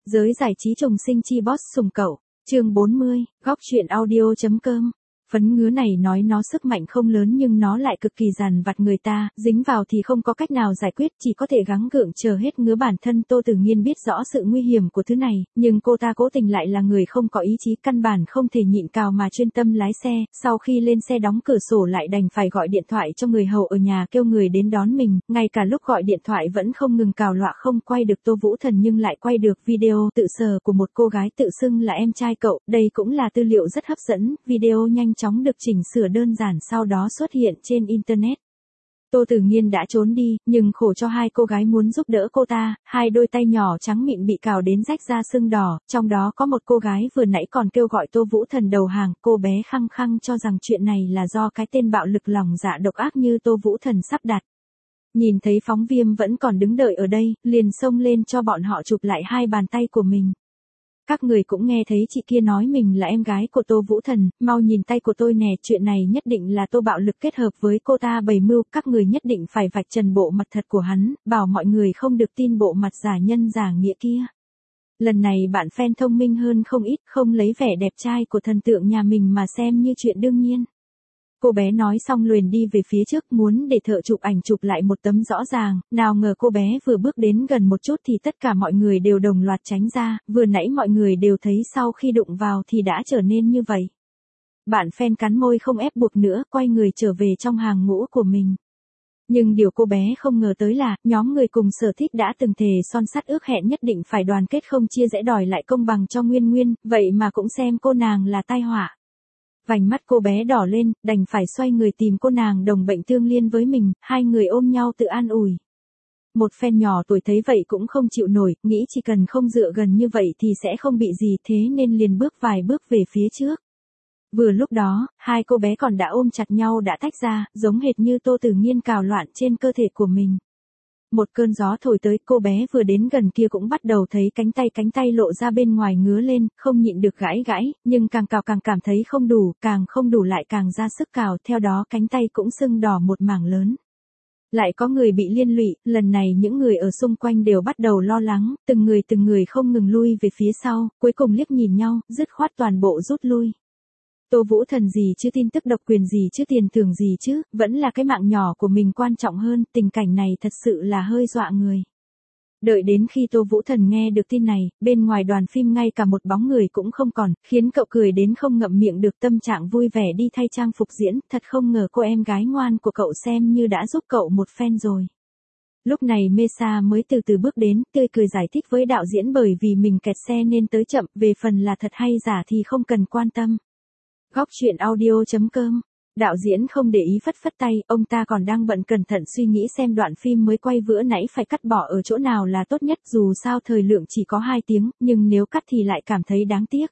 Giới giải trí trùng sinh chi boss sùng cậu, chương 40, góc truyện audio.com. Phấn ngứa này nói nó sức mạnh không lớn nhưng nó lại cực kỳ dằn vặt người ta, dính vào thì không có cách nào giải quyết, chỉ có thể gắng gượng chờ hết ngứa. Bản thân Tô Tử Nghiên biết rõ sự nguy hiểm của thứ này, nhưng cô ta cố tình lại là người không có ý chí, căn bản không thể nhịn cào mà chuyên tâm lái xe. Sau khi lên xe đóng cửa sổ lại đành phải gọi điện thoại cho người hầu ở nhà kêu người đến đón mình, ngay cả lúc gọi điện thoại vẫn không ngừng cào loạ, không quay được Tô Vũ Thần nhưng lại quay được video tự sờ của một cô gái tự xưng là em trai cậu, đây cũng là tư liệu rất hấp dẫn. Video nhanh chóng được chỉnh sửa đơn giản sau đó xuất hiện trên internet. Tô Tử Nghiên đã trốn đi, nhưng khổ cho hai cô gái muốn giúp đỡ cô ta, hai đôi tay nhỏ trắng mịn bị cào đến rách ra sưng đỏ, trong đó có một cô gái vừa nãy còn kêu gọi Tô Vũ Thần đầu hàng, cô bé khăng khăng cho rằng chuyện này là do cái tên bạo lực lòng dạ độc ác như Tô Vũ Thần sắp đặt. Nhìn thấy phóng viên vẫn còn đứng đợi ở đây, liền xông lên cho bọn họ chụp lại hai bàn tay của mình. Các người cũng nghe thấy chị kia nói mình là em gái của Tô Vũ Thần, mau nhìn tay của tôi nè, chuyện này nhất định là Tô bạo lực kết hợp với cô ta bày mưu, các người nhất định phải vạch trần bộ mặt thật của hắn, bảo mọi người không được tin bộ mặt giả nhân giả nghĩa kia. Lần này bạn fan thông minh hơn không ít, không lấy vẻ đẹp trai của thần tượng nhà mình mà xem như chuyện đương nhiên. Cô bé nói xong luồn đi về phía trước muốn để thợ chụp ảnh chụp lại một tấm rõ ràng, nào ngờ cô bé vừa bước đến gần một chút thì tất cả mọi người đều đồng loạt tránh ra, vừa nãy mọi người đều thấy sau khi đụng vào thì đã trở nên như vậy. Bạn fan cắn môi không ép buộc nữa, quay người trở về trong hàng ngũ của mình. Nhưng điều cô bé không ngờ tới là, nhóm người cùng sở thích đã từng thề son sắt ước hẹn nhất định phải đoàn kết không chia rẽ đòi lại công bằng cho Nguyên Nguyên, vậy mà cũng xem cô nàng là tai họa. Vành mắt cô bé đỏ lên, đành phải xoay người tìm cô nàng đồng bệnh tương liên với mình, hai người ôm nhau tự an ủi. Một fan nhỏ tuổi thấy vậy cũng không chịu nổi, nghĩ chỉ cần không dựa gần như vậy thì sẽ không bị gì, thế nên liền bước vài bước về phía trước. Vừa lúc đó, hai cô bé còn đã ôm chặt nhau đã tách ra, giống hệt như Tô Tử Nghiên cào loạn trên cơ thể của mình. Một cơn gió thổi tới, cô bé vừa đến gần kia cũng bắt đầu thấy cánh tay lộ ra bên ngoài ngứa lên, không nhịn được gãi, nhưng càng cào càng cảm thấy không đủ, càng không đủ lại càng ra sức cào, theo đó cánh tay cũng sưng đỏ một mảng lớn. Lại có người bị liên lụy, lần này những người ở xung quanh đều bắt đầu lo lắng, từng người không ngừng lui về phía sau, cuối cùng liếc nhìn nhau, dứt khoát toàn bộ rút lui. Tô Vũ Thần gì chứ, tin tức độc quyền gì chứ, tiền thưởng gì chứ, vẫn là cái mạng nhỏ của mình quan trọng hơn, tình cảnh này thật sự là hơi dọa người. Đợi đến khi Tô Vũ Thần nghe được tin này, bên ngoài đoàn phim ngay cả một bóng người cũng không còn, khiến cậu cười đến không ngậm miệng được, tâm trạng vui vẻ đi thay trang phục diễn, thật không ngờ cô em gái ngoan của cậu xem như đã giúp cậu một phen rồi. Lúc này Mesa mới từ từ bước đến, tươi cười giải thích với đạo diễn bởi vì mình kẹt xe nên tới chậm, về phần là thật hay giả thì không cần quan tâm. Góc truyện audio.com. Đạo diễn không để ý phất phất tay, ông ta còn đang bận cẩn thận suy nghĩ xem đoạn phim mới quay vừa nãy phải cắt bỏ ở chỗ nào là tốt nhất, dù sao thời lượng chỉ có 2 tiếng, nhưng nếu cắt thì lại cảm thấy đáng tiếc.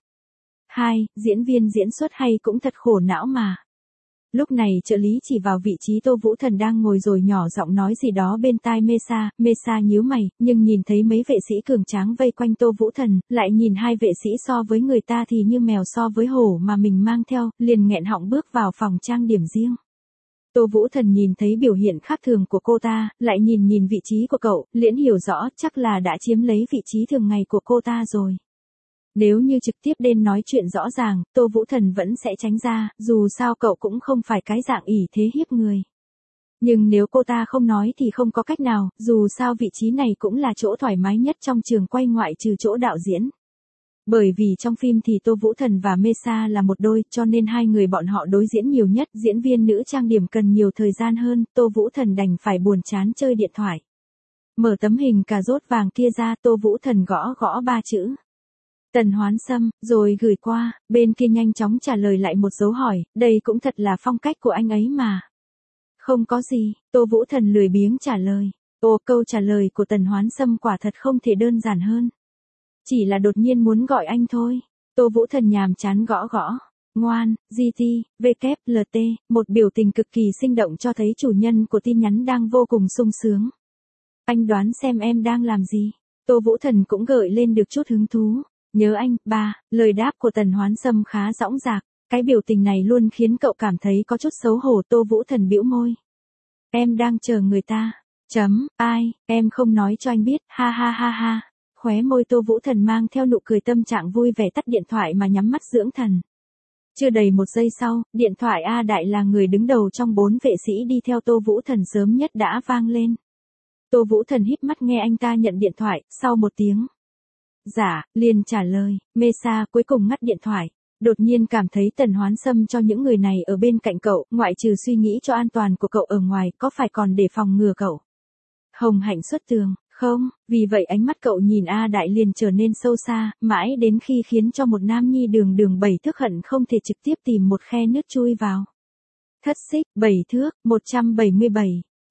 2. Diễn viên diễn xuất hay cũng thật khổ não mà. Lúc này trợ lý chỉ vào vị trí Tô Vũ Thần đang ngồi rồi nhỏ giọng nói gì đó bên tai Mesa nhíu mày, nhưng nhìn thấy mấy vệ sĩ cường tráng vây quanh Tô Vũ Thần, lại nhìn hai vệ sĩ so với người ta thì như mèo so với hổ mà mình mang theo, liền nghẹn họng bước vào phòng trang điểm riêng. Tô Vũ Thần nhìn thấy biểu hiện khác thường của cô ta, lại nhìn vị trí của cậu, liền hiểu rõ chắc là đã chiếm lấy vị trí thường ngày của cô ta rồi. Nếu như trực tiếp đến nói chuyện rõ ràng, Tô Vũ Thần vẫn sẽ tránh ra, dù sao cậu cũng không phải cái dạng ỷ thế hiếp người. Nhưng nếu cô ta không nói thì không có cách nào, dù sao vị trí này cũng là chỗ thoải mái nhất trong trường quay ngoại trừ chỗ đạo diễn. Bởi vì trong phim thì Tô Vũ Thần và Mesa là một đôi, cho nên hai người bọn họ đối diễn nhiều nhất, diễn viên nữ trang điểm cần nhiều thời gian hơn, Tô Vũ Thần đành phải buồn chán chơi điện thoại. Mở tấm hình cà rốt vàng kia ra, Tô Vũ Thần gõ 3 chữ. Tần Hoán Sâm, rồi gửi qua, bên kia nhanh chóng trả lời lại một dấu hỏi, đây cũng thật là phong cách của anh ấy mà. Không có gì, Tô Vũ Thần lười biếng trả lời. Câu trả lời của Tần Hoán Sâm quả thật không thể đơn giản hơn. Chỉ là đột nhiên muốn gọi anh thôi. Tô Vũ Thần nhàm chán gõ. Ngoan, GT, WLT, một biểu tình cực kỳ sinh động cho thấy chủ nhân của tin nhắn đang vô cùng sung sướng. Anh đoán xem em đang làm gì? Tô Vũ Thần cũng gợi lên được chút hứng thú. Nhớ anh, ba, lời đáp của Tần Hoán Sâm khá dõng dạc, cái biểu tình này luôn khiến cậu cảm thấy có chút xấu hổ. Tô Vũ Thần bĩu môi. Em đang chờ người ta. Ai, em không nói cho anh biết, ha. khóe môi Tô Vũ Thần mang theo nụ cười, tâm trạng vui vẻ tắt điện thoại mà nhắm mắt dưỡng thần. Chưa đầy 1 giây sau, điện thoại A Đại là người đứng đầu trong 4 vệ sĩ đi theo Tô Vũ Thần sớm nhất đã vang lên. Tô Vũ Thần híp mắt nghe anh ta nhận điện thoại, sau một tiếng. Dạ, liền trả lời, Mesa cuối cùng ngắt điện thoại. Đột nhiên cảm thấy Tần Hoán Sâm cho những người này ở bên cạnh cậu, ngoại trừ suy nghĩ cho an toàn của cậu ở ngoài, có phải còn để phòng ngừa cậu. Hồng hạnh xuất tường, không, vì vậy ánh mắt cậu nhìn A Đại liền trở nên sâu xa, mãi đến khi khiến cho một nam nhi đường đường 7 thước hận không thể trực tiếp tìm một khe nước chui vào. Thất xích, 7 thước, 177.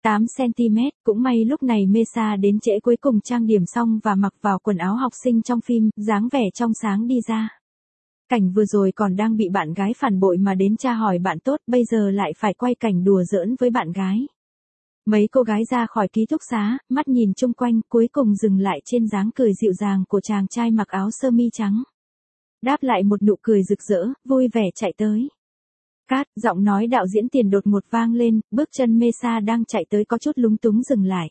8cm, cũng may lúc này Mesa đến trễ, cuối cùng trang điểm xong và mặc vào quần áo học sinh trong phim, dáng vẻ trong sáng đi ra. Cảnh vừa rồi còn đang bị bạn gái phản bội mà đến tra hỏi bạn tốt, bây giờ lại phải quay cảnh đùa giỡn với bạn gái. Mấy cô gái ra khỏi ký túc xá, mắt nhìn chung quanh, cuối cùng dừng lại trên dáng cười dịu dàng của chàng trai mặc áo sơ mi trắng. Đáp lại một nụ cười rực rỡ, vui vẻ chạy tới. Cát, giọng nói đạo diễn Tiền đột ngột vang lên, bước chân Mesa đang chạy tới có chút lúng túng dừng lại.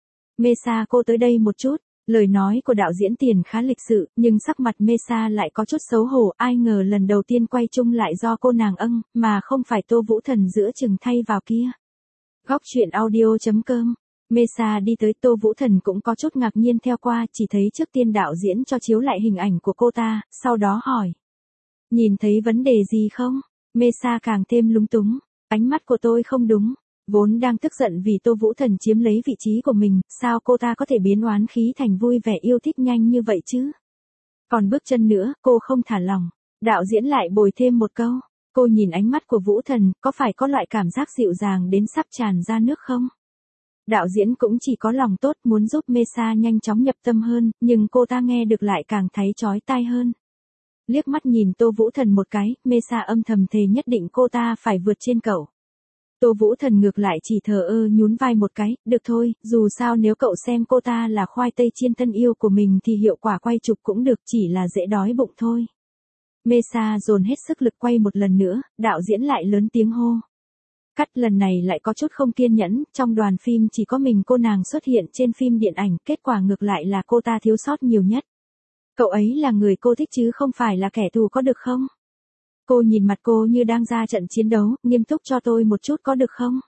Mesa, cô tới đây một chút. Lời nói của đạo diễn Tiền khá lịch sự, nhưng sắc mặt Mesa lại có chút xấu hổ, ai ngờ lần đầu tiên quay chung lại do cô nàng mà không phải Tô Vũ Thần giữa chừng thay vào kia. Góc truyện audio.com. Mesa đi tới, Tô Vũ Thần cũng có chút ngạc nhiên theo qua, chỉ thấy trước tiên đạo diễn cho chiếu lại hình ảnh của cô ta, sau đó hỏi. Nhìn thấy vấn đề gì không? Mesa càng thêm lúng túng, ánh mắt của tôi không đúng. Vốn đang tức giận vì Tô Vũ Thần chiếm lấy vị trí của mình, sao cô ta có thể biến oán khí thành vui vẻ yêu thích nhanh như vậy chứ? Còn bước chân nữa, cô không thả lỏng. Đạo diễn lại bồi thêm một câu. Cô nhìn ánh mắt của Vũ Thần, có phải có loại cảm giác dịu dàng đến sắp tràn ra nước không? Đạo diễn cũng chỉ có lòng tốt, muốn giúp Mesa nhanh chóng nhập tâm hơn, nhưng cô ta nghe được lại càng thấy chói tai hơn. Liếc mắt nhìn Tô Vũ Thần một cái, Mesa âm thầm thề nhất định cô ta phải vượt trên cậu. Tô Vũ Thần ngược lại chỉ thờ ơ nhún vai một cái, được thôi, dù sao nếu cậu xem cô ta là khoai tây chiên tân yêu của mình thì hiệu quả quay chụp cũng được, chỉ là dễ đói bụng thôi. Mesa dồn hết sức lực quay một lần nữa, đạo diễn lại lớn tiếng hô. Cắt, lần này lại có chút không kiên nhẫn, trong đoàn phim chỉ có mình cô nàng xuất hiện trên phim điện ảnh, kết quả ngược lại là cô ta thiếu sót nhiều nhất. Cậu ấy là người cô thích chứ không phải là kẻ thù, có được không? Cô nhìn mặt cô như đang ra trận chiến đấu, nghiêm túc cho tôi một chút có được không?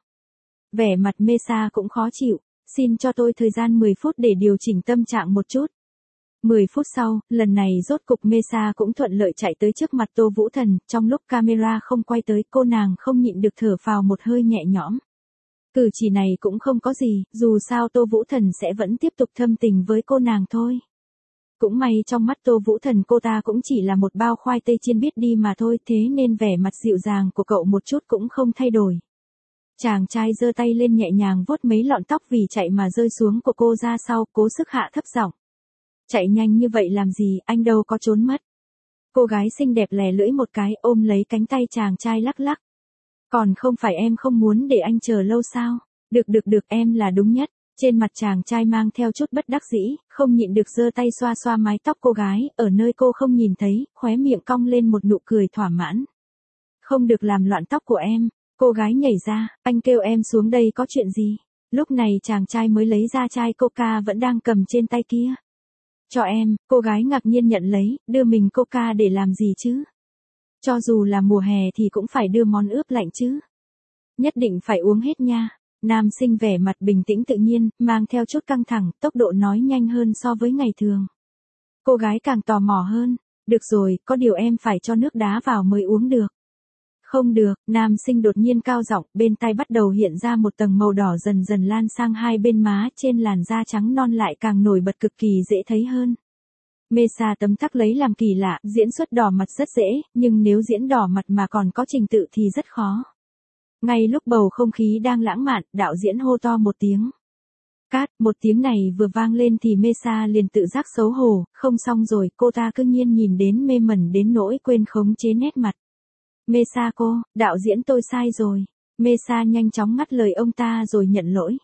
Vẻ mặt Mesa cũng khó chịu, xin cho tôi thời gian 10 phút để điều chỉnh tâm trạng một chút. 10 phút sau, lần này rốt cục Mesa cũng thuận lợi chạy tới trước mặt Tô Vũ Thần, trong lúc camera không quay tới, cô nàng không nhịn được thở phào một hơi nhẹ nhõm. Cử chỉ này cũng không có gì, dù sao Tô Vũ Thần sẽ vẫn tiếp tục thâm tình với cô nàng thôi. Cũng may trong mắt Tô Vũ Thần cô ta cũng chỉ là một bao khoai tây chiên biết đi mà thôi, thế nên vẻ mặt dịu dàng của cậu một chút cũng không thay đổi. Chàng trai giơ tay lên nhẹ nhàng vuốt mấy lọn tóc vì chạy mà rơi xuống của cô ra sau, cố sức hạ thấp giọng. Chạy nhanh như vậy làm gì, anh đâu có trốn mất. Cô gái xinh đẹp lè lưỡi một cái, ôm lấy cánh tay chàng trai lắc lắc. Còn không phải em không muốn để anh chờ lâu sao? Được, em là đúng nhất. Trên mặt chàng trai mang theo chút bất đắc dĩ, không nhịn được giơ tay xoa xoa mái tóc cô gái, ở nơi cô không nhìn thấy, khóe miệng cong lên một nụ cười thỏa mãn. Không được làm loạn tóc của em. Cô gái nhảy ra, anh kêu em xuống đây có chuyện gì? Lúc này chàng trai mới lấy ra chai coca vẫn đang cầm trên tay kia. Cho em, cô gái ngạc nhiên nhận lấy, đưa mình coca để làm gì chứ? Cho dù là mùa hè thì cũng phải đưa món ướp lạnh chứ. Nhất định phải uống hết nha. Nam sinh vẻ mặt bình tĩnh tự nhiên, mang theo chút căng thẳng, tốc độ nói nhanh hơn so với ngày thường. Cô gái càng tò mò hơn. Được rồi, có điều em phải cho nước đá vào mới uống được. Không được, nam sinh đột nhiên cao giọng, bên tai bắt đầu hiện ra một tầng màu đỏ dần dần lan sang hai bên má, trên làn da trắng non lại càng nổi bật cực kỳ dễ thấy hơn. Mesa tấm tắc lấy làm kỳ lạ, diễn xuất đỏ mặt rất dễ, nhưng nếu diễn đỏ mặt mà còn có trình tự thì rất khó. Ngay lúc bầu không khí đang lãng mạn, đạo diễn hô to một tiếng. Cát, một tiếng này vừa vang lên thì Mesa liền tự giác xấu hổ, không xong rồi, cô ta cứ nhiên nhìn đến mê mẩn đến nỗi quên khống chế nét mặt. Mesa cô, đạo diễn tôi sai rồi. Mesa nhanh chóng ngắt lời ông ta rồi nhận lỗi.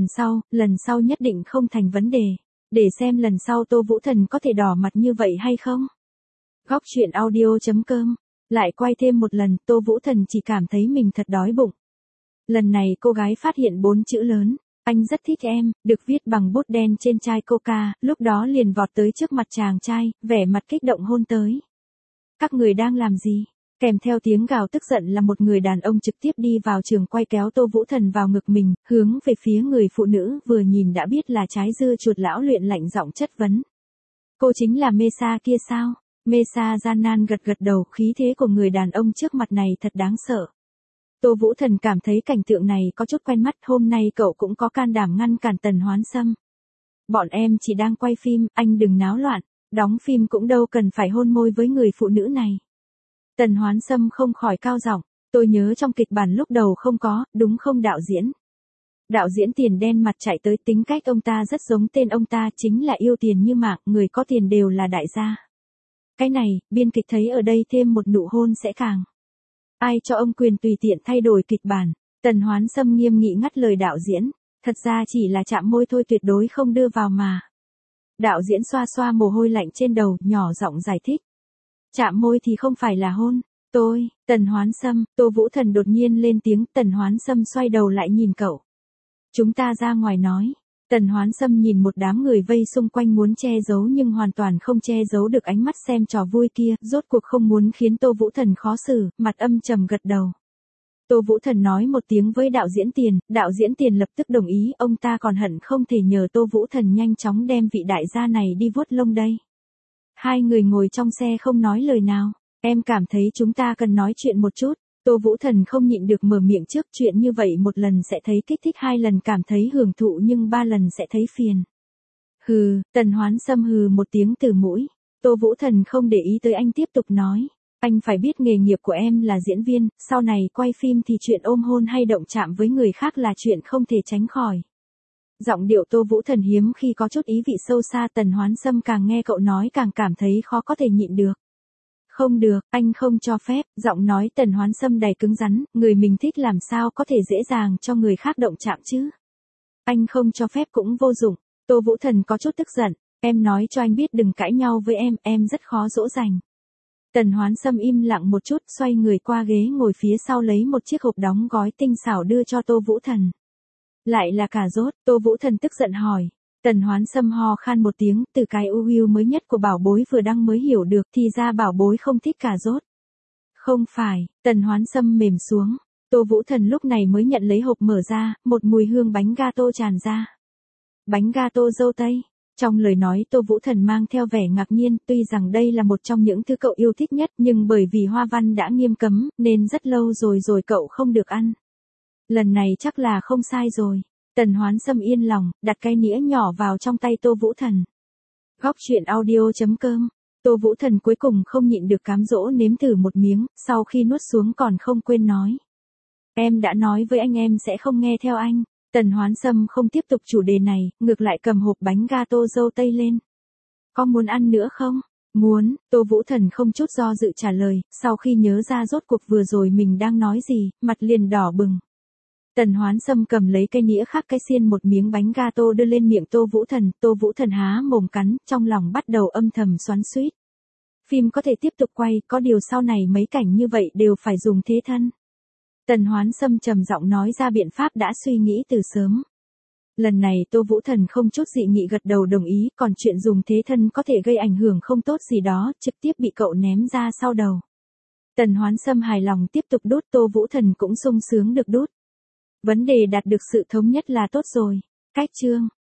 Lần sau nhất định không thành vấn đề. Để xem lần sau Tô Vũ Thần có thể đỏ mặt như vậy hay không. Góc truyện audio.com. Lại quay thêm một lần, Tô Vũ Thần chỉ cảm thấy mình thật đói bụng. Lần này cô gái phát hiện 4 chữ lớn. Anh rất thích em, được viết bằng bút đen trên chai coca, lúc đó liền vọt tới trước mặt chàng trai, vẻ mặt kích động hôn tới. Các người đang làm gì? Kèm theo tiếng gào tức giận là một người đàn ông trực tiếp đi vào trường quay kéo Tô Vũ Thần vào ngực mình, hướng về phía người phụ nữ vừa nhìn đã biết là trái dưa chuột lão luyện lạnh giọng chất vấn. Cô chính là Mesa kia sao? Mesa gian nan gật gật đầu, khí thế của người đàn ông trước mặt này thật đáng sợ. Tô Vũ Thần cảm thấy cảnh tượng này có chút quen mắt, hôm nay cậu cũng có can đảm ngăn cản Tần Hoán Sâm. Bọn em chỉ đang quay phim, anh đừng náo loạn, đóng phim cũng đâu cần phải hôn môi với người phụ nữ này. Tần Hoán Sâm không khỏi cao giọng, tôi nhớ trong kịch bản lúc đầu không có, đúng không đạo diễn? Đạo diễn Tiền đen mặt chạy tới, tính cách ông ta rất giống tên ông ta, chính là yêu tiền như mạng, người có tiền đều là đại gia. Cái này, biên kịch thấy ở đây thêm một nụ hôn sẽ càng. Ai cho ông quyền tùy tiện thay đổi kịch bản? Tần Hoán Sâm nghiêm nghị ngắt lời đạo diễn, thật ra chỉ là chạm môi thôi, tuyệt đối không đưa vào mà. Đạo diễn xoa xoa mồ hôi lạnh trên đầu, nhỏ giọng giải thích. Chạm môi thì không phải là hôn. Tần Hoán Sâm, Tô Vũ Thần đột nhiên lên tiếng, Tần Hoán Sâm xoay đầu lại nhìn cậu. Chúng ta ra ngoài nói. Tần Hoán Sâm nhìn một đám người vây xung quanh muốn che giấu nhưng hoàn toàn không che giấu được ánh mắt xem trò vui kia, rốt cuộc không muốn khiến Tô Vũ Thần khó xử, mặt âm trầm gật đầu. Tô Vũ Thần nói một tiếng với đạo diễn Tiền, đạo diễn Tiền lập tức đồng ý, ông ta còn hận không thể nhờ Tô Vũ Thần nhanh chóng đem vị đại gia này đi vuốt lông đây. Hai người ngồi trong xe không nói lời nào, em cảm thấy chúng ta cần nói chuyện một chút. Tô Vũ Thần không nhịn được mở miệng trước, chuyện như vậy một lần sẽ thấy kích thích, hai lần cảm thấy hưởng thụ nhưng ba lần sẽ thấy phiền. Hừ, Tần Hoán Sâm hừ một tiếng từ mũi. Tô Vũ Thần không để ý tới anh tiếp tục nói. Anh phải biết nghề nghiệp của em là diễn viên, sau này quay phim thì chuyện ôm hôn hay động chạm với người khác là chuyện không thể tránh khỏi. Giọng điệu Tô Vũ Thần hiếm khi có chút ý vị sâu xa, Tần Hoán Sâm càng nghe cậu nói càng cảm thấy khó có thể nhịn được. Không được, anh không cho phép, giọng nói Tần Hoán Sâm đầy cứng rắn, người mình thích làm sao có thể dễ dàng cho người khác động chạm chứ. Anh không cho phép cũng vô dụng. Tô Vũ Thần có chút tức giận, em nói cho anh biết đừng cãi nhau với em rất khó dỗ dành. Tần Hoán Sâm im lặng một chút, xoay người qua ghế ngồi phía sau lấy một chiếc hộp đóng gói tinh xảo đưa cho Tô Vũ Thần. Lại là cà rốt, Tô Vũ Thần tức giận hỏi. Tần Hoán Sâm ho khan một tiếng, từ cái UU mới nhất của bảo bối vừa đăng mới hiểu được thì ra bảo bối không thích cà rốt. Không phải, Tần Hoán Sâm mềm xuống. Tô Vũ Thần lúc này mới nhận lấy hộp mở ra, một mùi hương bánh gato tràn ra. Bánh gato dâu tây. Trong lời nói Tô Vũ Thần mang theo vẻ ngạc nhiên, tuy rằng đây là một trong những thứ cậu yêu thích nhất nhưng bởi vì hoa văn đã nghiêm cấm nên rất lâu rồi cậu không được ăn. Lần này chắc là không sai rồi. Tần Hoán Sâm yên lòng, đặt cái nĩa nhỏ vào trong tay Tô Vũ Thần. Góc truyện audio.com. Tô Vũ Thần cuối cùng không nhịn được cám dỗ nếm thử một miếng, sau khi nuốt xuống còn không quên nói. Em đã nói với anh em sẽ không nghe theo anh. Tần Hoán Sâm không tiếp tục chủ đề này, ngược lại cầm hộp bánh gato dâu tây lên. Có muốn ăn nữa không? Muốn, Tô Vũ Thần không chút do dự trả lời, sau khi nhớ ra rốt cuộc vừa rồi mình đang nói gì, mặt liền đỏ bừng. Tần Hoán Sâm cầm lấy cây nĩa khác cái xiên một miếng bánh gato đưa lên miệng Tô Vũ Thần há mồm cắn, trong lòng bắt đầu âm thầm xoắn xuýt. Phim có thể tiếp tục quay, có điều sau này mấy cảnh như vậy đều phải dùng thế thân. Tần Hoán Sâm trầm giọng nói ra biện pháp đã suy nghĩ từ sớm. Lần này Tô Vũ Thần không chút dị nghị gật đầu đồng ý, còn chuyện dùng thế thân có thể gây ảnh hưởng không tốt gì đó, trực tiếp bị cậu ném ra sau đầu. Tần Hoán Sâm hài lòng tiếp tục đút, Tô Vũ Thần cũng sung sướng được đút. Vấn đề đạt được sự thống nhất là tốt rồi. Cách chương